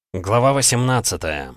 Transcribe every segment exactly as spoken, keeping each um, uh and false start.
Глава восемнадцатая.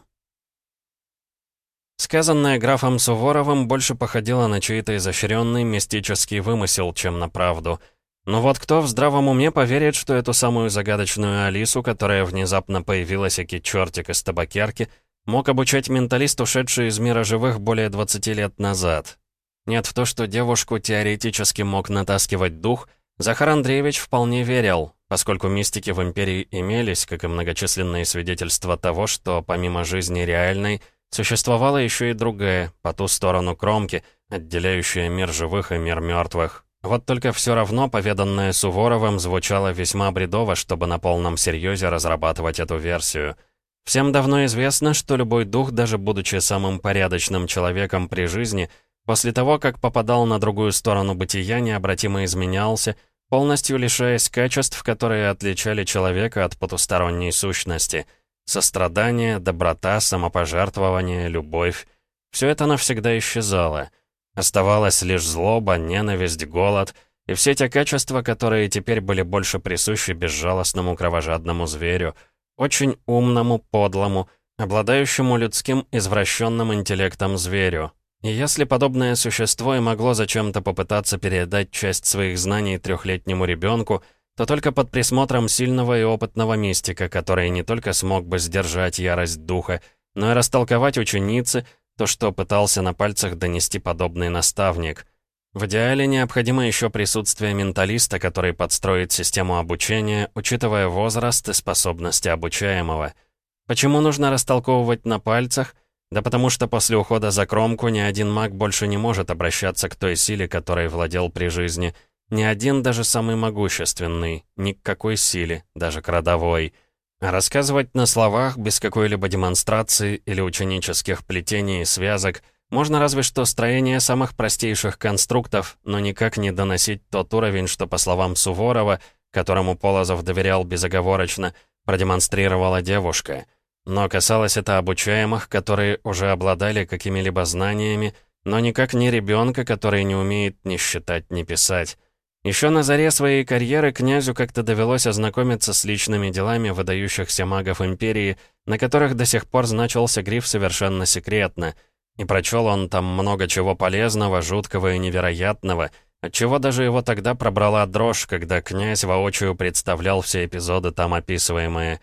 Сказанное графом Суворовым больше походило на чей-то изощренный мистический вымысел, чем на правду. Но вот кто в здравом уме поверит, что эту самую загадочную Алису, которая внезапно появилась, аки чертик из табакерки, мог обучать менталист, ушедший из мира живых более двадцати лет назад? Нет, в то, что девушку теоретически мог натаскивать дух, Захар Андреевич вполне верил, поскольку мистики в Империи имелись, как и многочисленные свидетельства того, что помимо жизни реальной, существовала еще и другая, по ту сторону кромки, отделяющая мир живых и мир мертвых. Вот только все равно поведанное Суворовым звучало весьма бредово, чтобы на полном серьезе разрабатывать эту версию. Всем давно известно, что любой дух, даже будучи самым порядочным человеком при жизни, после того, как попадал на другую сторону бытия, необратимо изменялся, полностью лишаясь качеств, которые отличали человека от потусторонней сущности. Сострадание, доброта, самопожертвование, любовь. Все это навсегда исчезало. Оставалась лишь злоба, ненависть, голод и все те качества, которые теперь были больше присущи безжалостному кровожадному зверю, очень умному, подлому, обладающему людским извращенным интеллектом зверю. И если подобное существо и могло зачем-то попытаться передать часть своих знаний трехлетнему ребенку, то только под присмотром сильного и опытного мистика, который не только смог бы сдержать ярость духа, но и растолковать ученице то, что пытался на пальцах донести подобный наставник. В идеале необходимо еще присутствие менталиста, который подстроит систему обучения, учитывая возраст и способности обучаемого. Почему нужно растолковывать на пальцах? Да потому что после ухода за кромку ни один маг больше не может обращаться к той силе, которой владел при жизни. Ни один, даже самый могущественный, ни к какой силе, даже к родовой. А рассказывать на словах, без какой-либо демонстрации или ученических плетений и связок, можно разве что строение самых простейших конструктов, но никак не доносить тот уровень, что, по словам Суворова, которому Полозов доверял безоговорочно, продемонстрировала девушка. Но касалось это обучаемых, которые уже обладали какими-либо знаниями, но никак не ребенка, который не умеет ни считать, ни писать. Еще на заре своей карьеры князю как-то довелось ознакомиться с личными делами выдающихся магов Империи, на которых до сих пор значился гриф «совершенно секретно». И прочел он там много чего полезного, жуткого и невероятного, отчего даже его тогда пробрала дрожь, когда князь воочию представлял все эпизоды там описываемые.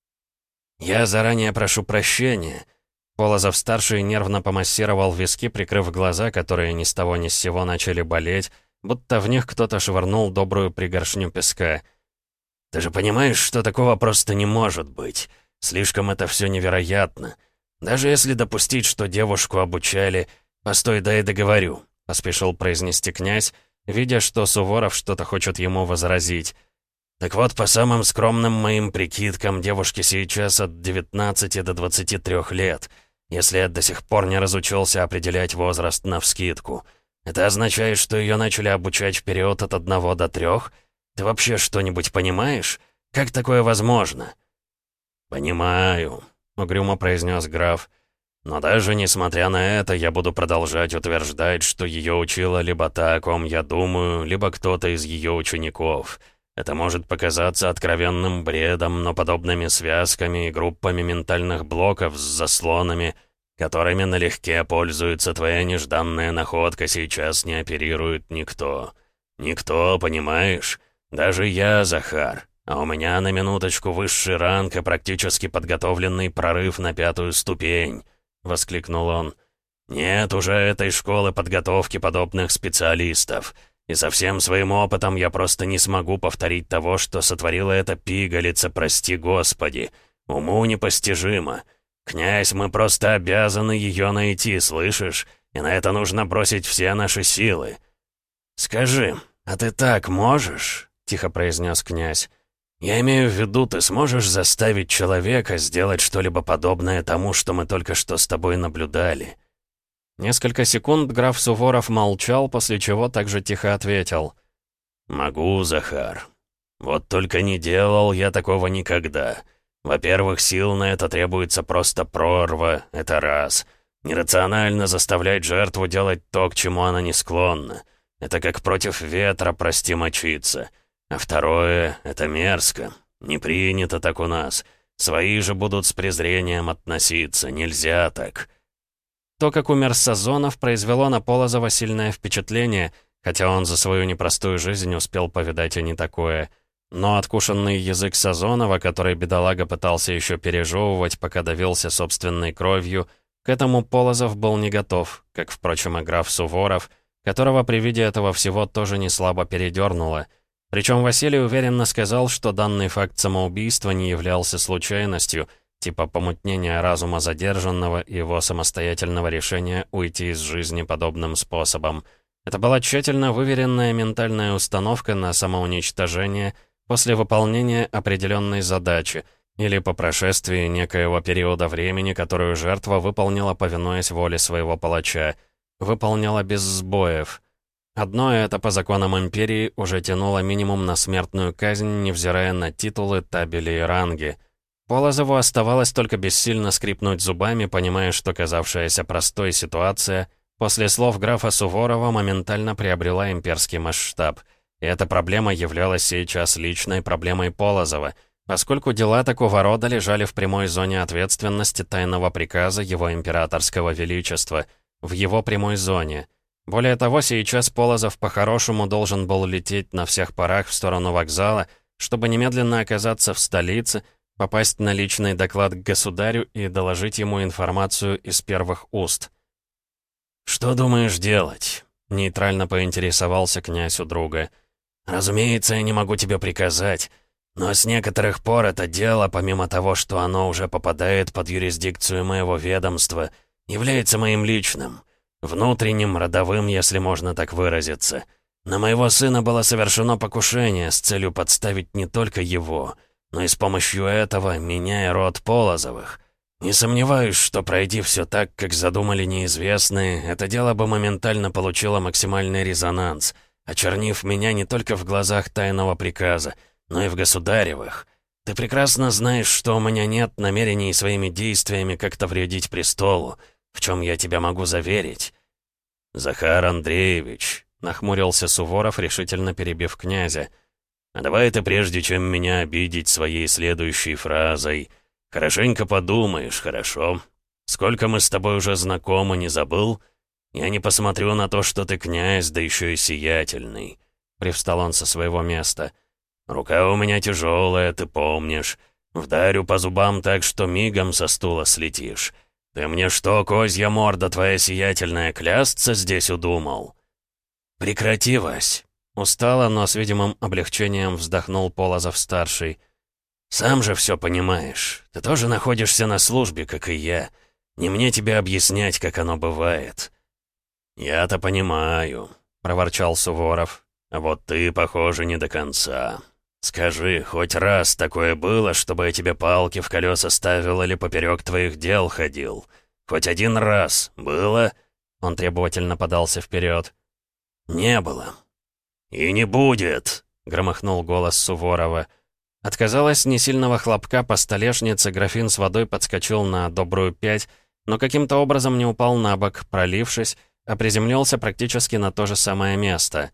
«Я заранее прошу прощения». Полозов-старший нервно помассировал виски, прикрыв глаза, которые ни с того ни с сего начали болеть, будто в них кто-то швырнул добрую пригоршню песка. «Ты же понимаешь, что такого просто не может быть. Слишком это все невероятно. Даже если допустить, что девушку обучали... Постой, дай договорю», — поспешил произнести князь, видя, что Суворов что-то хочет ему возразить. «Так вот, по самым скромным моим прикидкам, девушке сейчас от девятнадцати до двадцати трёх лет, если я до сих пор не разучился определять возраст навскидку. Это означает, что ее начали обучать в период от одного до трех? Ты вообще что-нибудь понимаешь? Как такое возможно?» «Понимаю», — угрюмо произнес граф. «Но даже несмотря на это, я буду продолжать утверждать, что ее учила либо та, о ком я думаю, либо кто-то из ее учеников. Это может показаться откровенным бредом, но подобными связками и группами ментальных блоков с заслонами, которыми налегке пользуется твоя нежданная находка, сейчас не оперирует никто. Никто, понимаешь? Даже я, Захар. А у меня на минуточку высший ранг и практически подготовленный прорыв на пятую ступень», — воскликнул он. «Нет уже этой школы подготовки подобных специалистов. И со всем своим опытом я просто не смогу повторить того, что сотворила эта пигалица, прости господи. Уму непостижимо. Князь, мы просто обязаны ее найти, слышишь? И на это нужно бросить все наши силы». «Скажи, а ты так можешь?» — тихо произнес князь. «Я имею в виду, ты сможешь заставить человека сделать что-либо подобное тому, что мы только что с тобой наблюдали?» Несколько секунд граф Суворов молчал, после чего также тихо ответил. «Могу, Захар. Вот только не делал я такого никогда. Во-первых, сил на это требуется просто прорва, это раз. Нерационально заставлять жертву делать то, к чему она не склонна. Это как против ветра, прости, мочиться. А второе — это мерзко. Не принято так у нас. Свои же будут с презрением относиться, нельзя так». То, как умер Сазонов, произвело на Полозова сильное впечатление, хотя он за свою непростую жизнь успел повидать и не такое. Но откушенный язык Сазонова, который бедолага пытался еще пережевывать, пока давился собственной кровью, к этому Полозов был не готов, как, впрочем, и граф Суворов, которого при виде этого всего тоже не слабо передернуло. Причем Василий уверенно сказал, что данный факт самоубийства не являлся случайностью, типа помутнения разума задержанного и его самостоятельного решения уйти из жизни подобным способом. Это была тщательно выверенная ментальная установка на самоуничтожение после выполнения определенной задачи или по прошествии некоего периода времени, которую жертва выполнила, повинуясь воле своего палача. Выполнила без сбоев. Одно это по законам империи уже тянуло минимум на смертную казнь, невзирая на титулы, табели и ранги. Полозову оставалось только бессильно скрипнуть зубами, понимая, что казавшаяся простой ситуация после слов графа Суворова моментально приобрела имперский масштаб. И эта проблема являлась сейчас личной проблемой Полозова, поскольку дела такого рода лежали в прямой зоне ответственности тайного приказа его императорского величества, в его прямой зоне. Более того, сейчас Полозов по-хорошему должен был лететь на всех парах в сторону вокзала, чтобы немедленно оказаться в столице, попасть на личный доклад к государю и доложить ему информацию из первых уст. «Что думаешь делать?» — нейтрально поинтересовался князь у друга. «Разумеется, я не могу тебе приказать, но с некоторых пор это дело, помимо того, что оно уже попадает под юрисдикцию моего ведомства, является моим личным, внутренним, родовым, если можно так выразиться. На моего сына было совершено покушение с целью подставить не только его, но и с помощью этого меня и род Полозовых. Не сомневаюсь, что пройди все так, как задумали неизвестные, это дело бы моментально получило максимальный резонанс, очернив меня не только в глазах тайного приказа, но и в государевых. Ты прекрасно знаешь, что у меня нет намерений своими действиями как-то вредить престолу, в чем я тебя могу заверить». «Захар Андреевич», — нахмурился Суворов, решительно перебив князя, «а давай ты, прежде чем меня обидеть своей следующей фразой, хорошенько подумаешь, хорошо? Сколько мы с тобой уже знакомы, не забыл? Я не посмотрю на то, что ты князь, да еще и сиятельный». Привстал он со своего места. «Рука у меня тяжелая, ты помнишь. Вдарю по зубам так, что мигом со стула слетишь. Ты мне что, козья морда твоя сиятельная, клясться здесь удумал?» «Прекрати, Вась!» Устало, но с видимым облегчением вздохнул Полозов-старший. «Сам же все понимаешь. Ты тоже находишься на службе, как и я. Не мне тебе объяснять, как оно бывает». «Я-то понимаю», — проворчал Суворов. «А вот ты, похоже, не до конца. Скажи, хоть раз такое было, чтобы я тебе палки в колеса ставил или поперек твоих дел ходил? Хоть один раз было?» Он требовательно подался вперед. «Не было». «И не будет», — громыхнул голос Суворова. От, казалось, несильного хлопка по столешнице графин с водой подскочил на добрую пять, но каким-то образом не упал на бок, пролившись, а приземлился практически на то же самое место.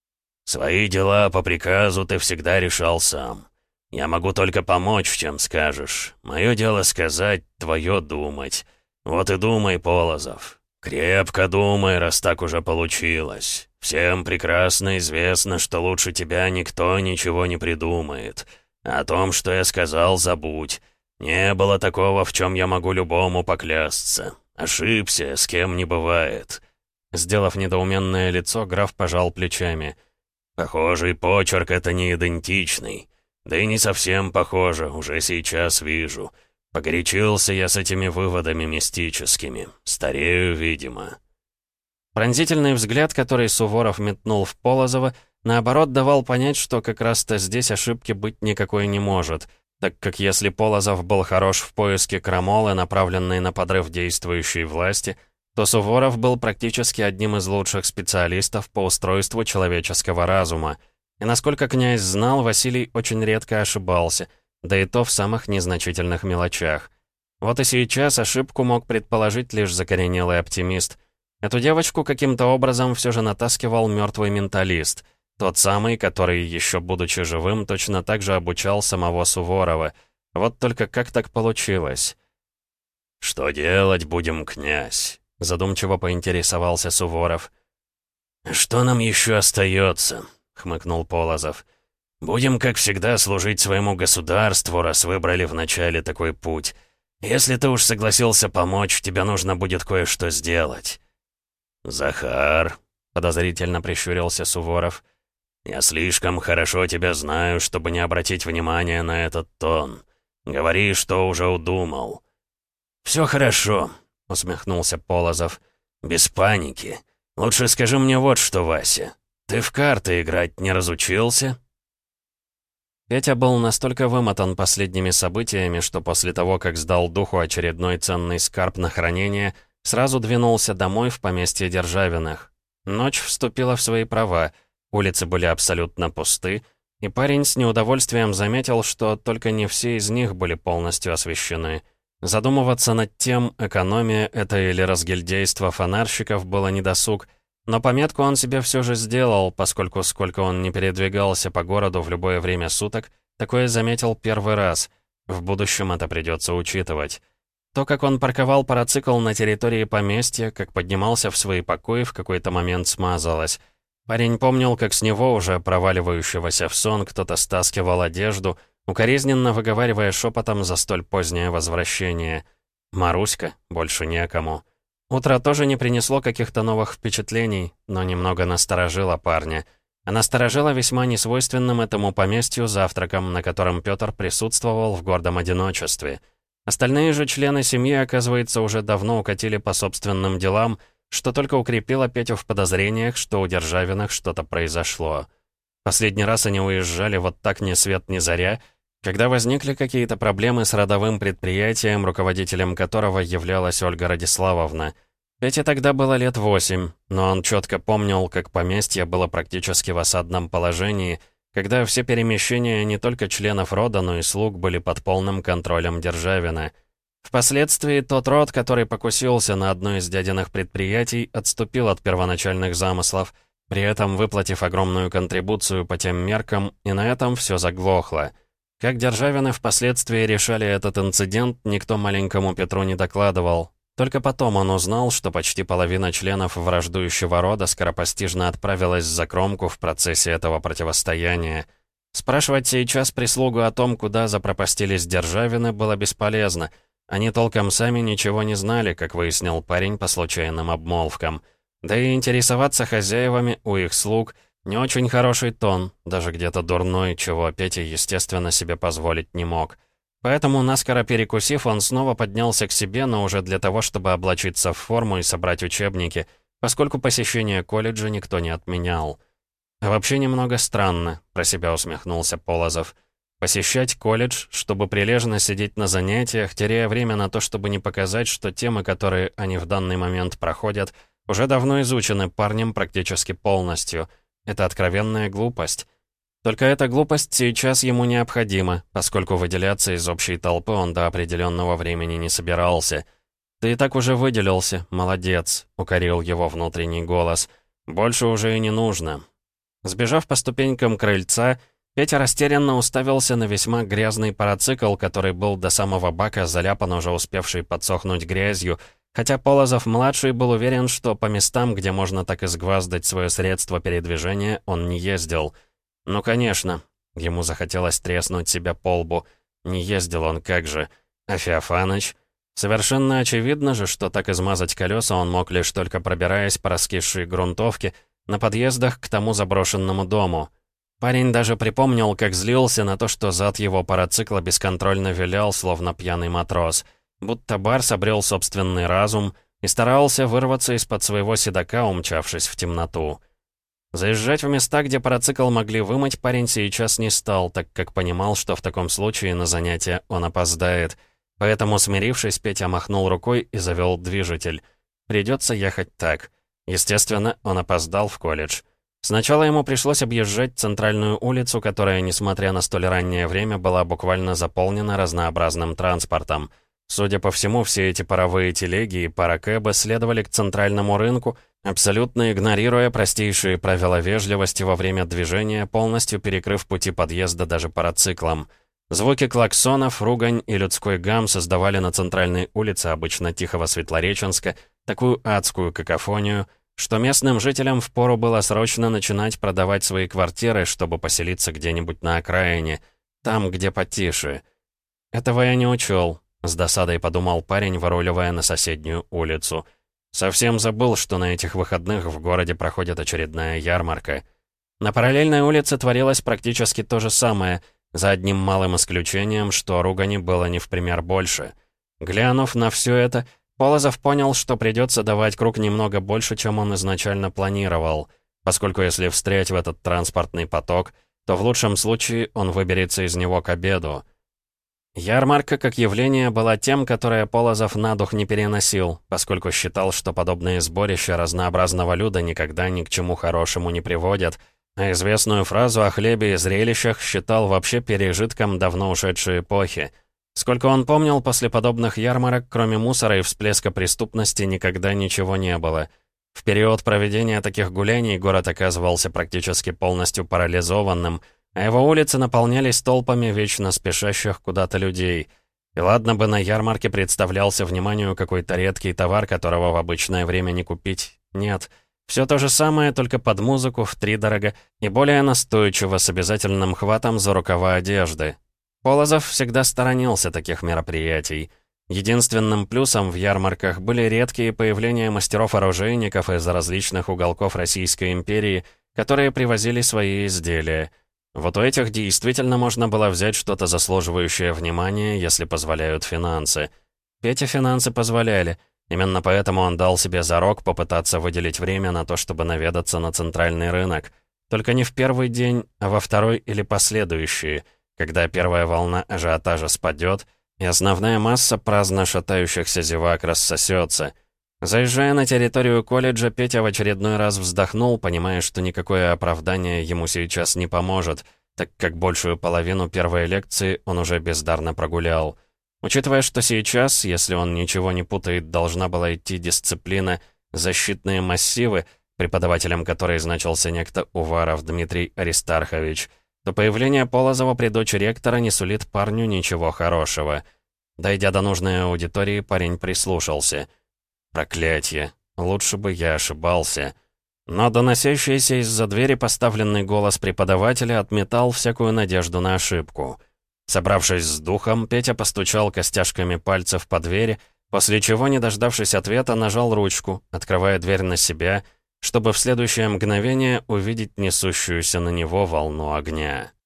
«Свои дела по приказу ты всегда решал сам. Я могу только помочь, чем скажешь. Мое дело сказать, твое думать. Вот и думай, Полозов. Крепко думай, раз так уже получилось. Всем прекрасно известно, что лучше тебя никто ничего не придумает. О том, что я сказал, забудь. Не было такого, в чем я могу любому поклясться. Ошибся, с кем не бывает». Сделав недоуменное лицо, граф пожал плечами. «Похожий почерк — это не идентичный. Да и не совсем похоже, уже сейчас вижу. Погорячился я с этими выводами мистическими. Старею, видимо». Пронзительный взгляд, который Суворов метнул в Полозова, наоборот, давал понять, что как раз-то здесь ошибки быть никакой не может, так как если Полозов был хорош в поиске крамолы, направленной на подрыв действующей власти, то Суворов был практически одним из лучших специалистов по устройству человеческого разума. И насколько князь знал, Василий очень редко ошибался, да и то в самых незначительных мелочах. Вот и сейчас ошибку мог предположить лишь закоренелый оптимист. Эту девочку каким-то образом все же натаскивал мертвый менталист, тот самый, который, еще будучи живым, точно так же обучал самого Суворова. Вот только как так получилось? «Что делать будем, князь?» — задумчиво поинтересовался Суворов. «Что нам еще остается?» — хмыкнул Полозов. «Будем, как всегда, служить своему государству, раз выбрали вначале такой путь. Если ты уж согласился помочь, тебе нужно будет кое-что сделать». «Захар», — подозрительно прищурился Суворов, — «я слишком хорошо тебя знаю, чтобы не обратить внимания на этот тон. Говори, что уже удумал». «Все хорошо», — усмехнулся Полозов. «Без паники. Лучше скажи мне вот что, Вася. Ты в карты играть не разучился?» Петя был настолько вымотан последними событиями, что после того, как сдал духу очередной ценный скарб на хранение, сразу двинулся домой в поместье Державиных. Ночь вступила в свои права, улицы были абсолютно пусты, и парень с неудовольствием заметил, что только не все из них были полностью освещены. Задумываться над тем, экономия это или разгильдейство фонарщиков, было недосуг, но пометку он себе все же сделал, поскольку сколько он не передвигался по городу в любое время суток, такое заметил первый раз. В будущем это придется учитывать. То, как он парковал парацикл на территории поместья, как поднимался в свои покои, в какой-то момент смазалось. Парень помнил, как с него, уже проваливающегося в сон, кто-то стаскивал одежду, укоризненно выговаривая шепотом за столь позднее возвращение. «Маруська? Больше некому». Утро тоже не принесло каких-то новых впечатлений, но немного насторожило парня. А насторожило весьма несвойственным этому поместью завтраком, на котором Пётр присутствовал в гордом одиночестве. Остальные же члены семьи, оказывается, уже давно укатили по собственным делам, что только укрепило Петю в подозрениях, что у Державиных что-то произошло. Последний раз они уезжали вот так ни свет ни заря, когда возникли какие-то проблемы с родовым предприятием, руководителем которого являлась Ольга Радиславовна. Пете тогда было лет восемь, но он четко помнил, как поместье было практически в осадном положении, когда все перемещения не только членов рода, но и слуг были под полным контролем Державина. Впоследствии тот род, который покусился на одно из дядиных предприятий, отступил от первоначальных замыслов, при этом выплатив огромную контрибуцию по тем меркам, и на этом все заглохло. Как Державины впоследствии решали этот инцидент, никто маленькому Петру не докладывал. Только потом он узнал, что почти половина членов враждующего рода скоропостижно отправилась за кромку в процессе этого противостояния. Спрашивать сейчас прислугу о том, куда запропастились Державины, было бесполезно. Они толком сами ничего не знали, как выяснил парень по случайным обмолвкам. Да и интересоваться хозяевами у их слуг — не очень хороший тон, даже где-то дурной, чего Петя, естественно, себе позволить не мог. Поэтому, наскоро перекусив, он снова поднялся к себе, но уже для того, чтобы облачиться в форму и собрать учебники, поскольку посещение колледжа никто не отменял. А вообще немного странно, про себя усмехнулся Полозов. Посещать колледж, чтобы прилежно сидеть на занятиях, теряя время на то, чтобы не показать, что темы, которые они в данный момент проходят, уже давно изучены парнем практически полностью. Это откровенная глупость. Только эта глупость сейчас ему необходима, поскольку выделяться из общей толпы он до определенного времени не собирался. «Ты и так уже выделился, молодец», — укорил его внутренний голос. «Больше уже и не нужно». Сбежав по ступенькам крыльца, Петя растерянно уставился на весьма грязный парацикл, который был до самого бака заляпан, уже успевший подсохнуть грязью, хотя Полозов-младший был уверен, что по местам, где можно так изгваздать свое средство передвижения, он не ездил. Ну, конечно, ему захотелось треснуть себя по лбу. Не ездил он, как же. А Феофаныч? Совершенно очевидно же, что так измазать колеса он мог лишь только пробираясь по раскисшей грунтовке на подъездах к тому заброшенному дому. Парень даже припомнил, как злился на то, что зад его парацикла бесконтрольно вилял, словно пьяный матрос. Будто барс обрел собственный разум и старался вырваться из-под своего седока, умчавшись в темноту. Заезжать в места, где парацикл могли вымыть, парень сейчас не стал, так как понимал, что в таком случае на занятия он опоздает. Поэтому, смирившись, Петя махнул рукой и завел движитель. Придется ехать так. Естественно, он опоздал в колледж. Сначала ему пришлось объезжать центральную улицу, которая, несмотря на столь раннее время, была буквально заполнена разнообразным транспортом. Судя по всему, все эти паровые телеги и паракэбы следовали к центральному рынку, абсолютно игнорируя простейшие правила вежливости во время движения, полностью перекрыв пути подъезда даже парациклам. Звуки клаксонов, ругань и людской гам создавали на центральной улице обычно тихого Светлореченска такую адскую какофонию, что местным жителям впору было срочно начинать продавать свои квартиры, чтобы поселиться где-нибудь на окраине, там, где потише. Этого я не учел, с досадой подумал парень, выруливая на соседнюю улицу. Совсем забыл, что на этих выходных в городе проходит очередная ярмарка. На параллельной улице творилось практически то же самое, за одним малым исключением, что ругани было не в пример больше. Глянув на все это, Полозов понял, что придется давать круг немного больше, чем он изначально планировал, поскольку если встрять в этот транспортный поток, то в лучшем случае он выберется из него к обеду. Ярмарка как явление была тем, которое Полозов на дух не переносил, поскольку считал, что подобные сборища разнообразного люда никогда ни к чему хорошему не приводят, а известную фразу о хлебе и зрелищах считал вообще пережитком давно ушедшей эпохи. Сколько он помнил, после подобных ярмарок, кроме мусора и всплеска преступности, никогда ничего не было. В период проведения таких гуляний город оказывался практически полностью парализованным, а его улицы наполнялись толпами вечно спешащих куда-то людей. И ладно бы на ярмарке представлялся вниманию какой-то редкий товар, которого в обычное время не купить. Нет. Все то же самое, только под музыку, втридорога и более настойчиво, с обязательным хватом за рукава одежды. Полозов всегда сторонился таких мероприятий. Единственным плюсом в ярмарках были редкие появления мастеров-оружейников из различных уголков Российской империи, которые привозили свои изделия. Вот у этих действительно можно было взять что-то заслуживающее внимания, если позволяют финансы. Пете финансы позволяли. Именно поэтому он дал себе зарок попытаться выделить время на то, чтобы наведаться на центральный рынок. Только не в первый день, а во второй или последующие, когда первая волна ажиотажа спадет, и основная масса праздно шатающихся зевак рассосется. Заезжая на территорию колледжа, Петя в очередной раз вздохнул, понимая, что никакое оправдание ему сейчас не поможет, так как большую половину первой лекции он уже бездарно прогулял. Учитывая, что сейчас, если он ничего не путает, должна была идти дисциплина «Защитные массивы», преподавателем которой значился некто Уваров Дмитрий Аристархович, то появление Полозова при дочери ректора не сулит парню ничего хорошего. Дойдя до нужной аудитории, парень прислушался. «Проклятье! Лучше бы я ошибался». Но доносящийся из-за двери поставленный голос преподавателя отметал всякую надежду на ошибку. Собравшись с духом, Петя постучал костяшками пальцев по двери, после чего, не дождавшись ответа, нажал ручку, открывая дверь на себя, чтобы в следующее мгновение увидеть несущуюся на него волну огня.